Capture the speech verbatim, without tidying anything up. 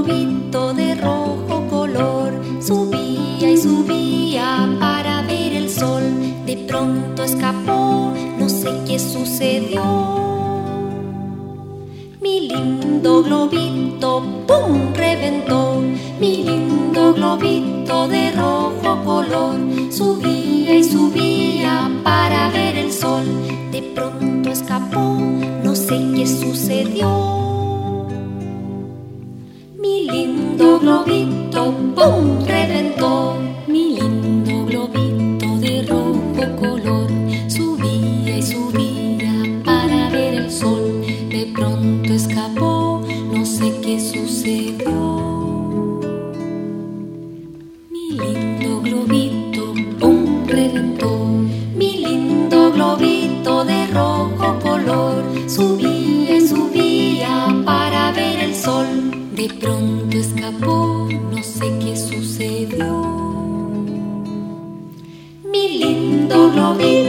globito de rojo color subía y subía para ver el sol. De pronto escapó, no sé qué sucedió. Mi lindo globito, ¡pum!, reventó. Mi lindo globito de rojo color subía y subía para ver el sol. De pronto escapó, no sé qué sucedió. Mi lindo globito, ¡pum!, reventó. Mi lindo globito de rojo color subía y subía para ver el sol. De pronto escapó, no sé qué sucedió. Mi lindo globito, ¡pum!, reventó. Mi lindo globito de rojo color subía y subía para ver el sol. De pronto escapó, no sé qué sucedió. Mi lindo globito